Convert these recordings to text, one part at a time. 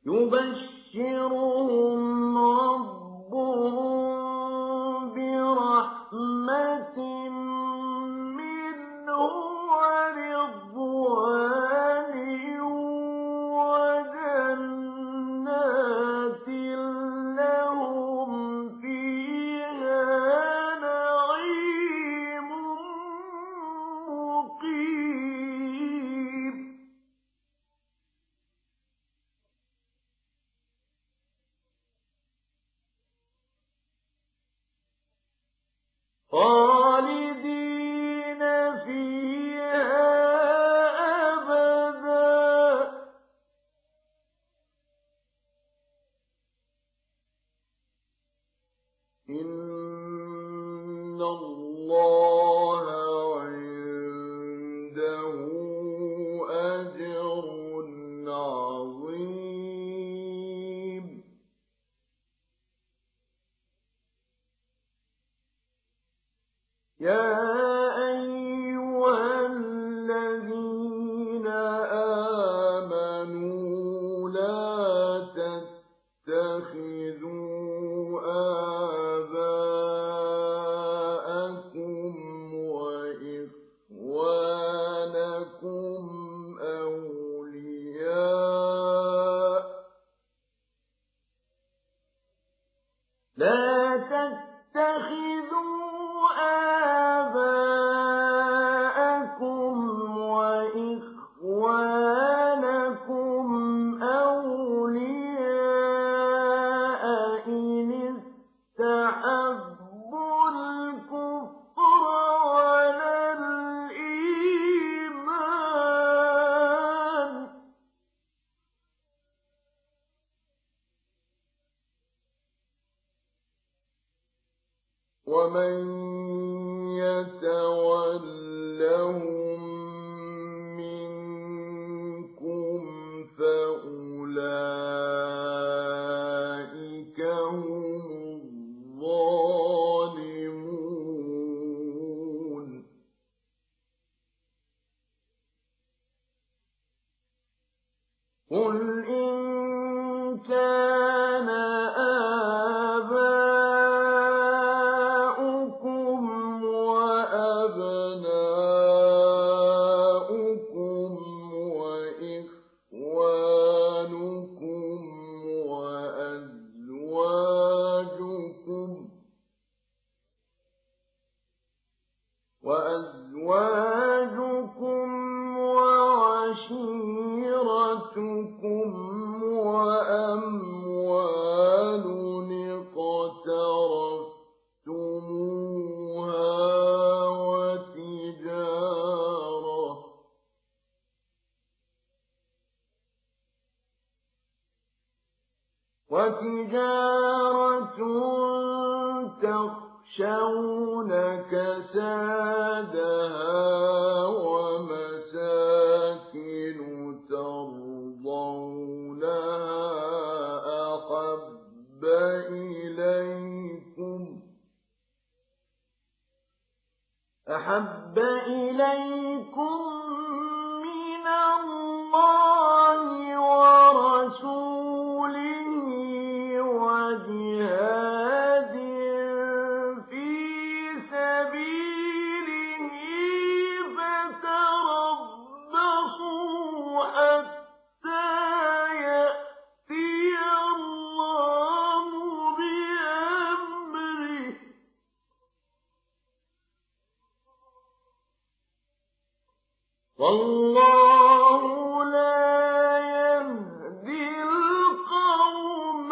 يبشرهم ربهم برحمة منه ورضوان وجنات لهم فيها نعيم مقيم. خالدين فيها أبدا. إن الله عنده أجر عظيم. يا أيها الذين آمنوا لا تتخذوا آباءكم وإخوانكم أولياء لا تتخذوا آباءكم وإخوانكم أولياء إن استحبوا الكفر على الإيمان ومن يتولهم منكم فأولئك هم الظالمون. قل إن كان آباؤكم وأبناؤكم وإخوانكم وأزواجكم وعشيرتكم وأموال اقترفتموها وتجارة تخشون كسادها ومساكن ترضونها أحب إليكم من الله ورسوله وجهاد في سبيله فتربصوا حتى يأتي الله بأمره والله لا يهدي القوم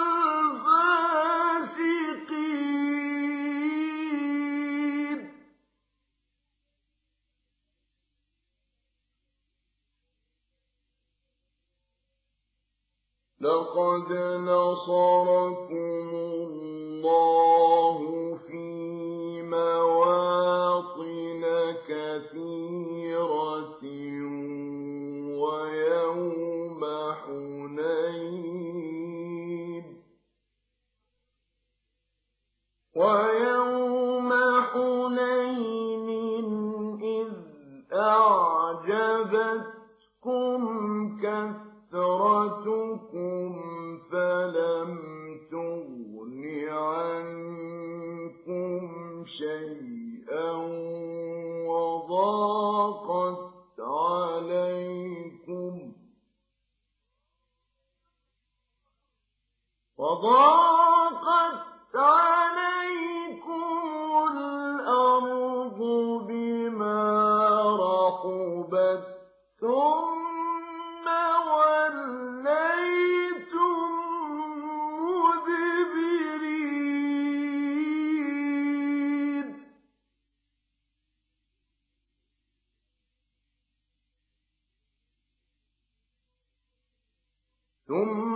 الفاسقين. لقد نصركم الله في مواطن كثيرة ويوم حنين إذ أعجبتكم كثرتكم ناقتكم فلم تغن عنكم شيئا وضاقت عليكم الأرض بما رحبت ثم وليتم مدبرين ثم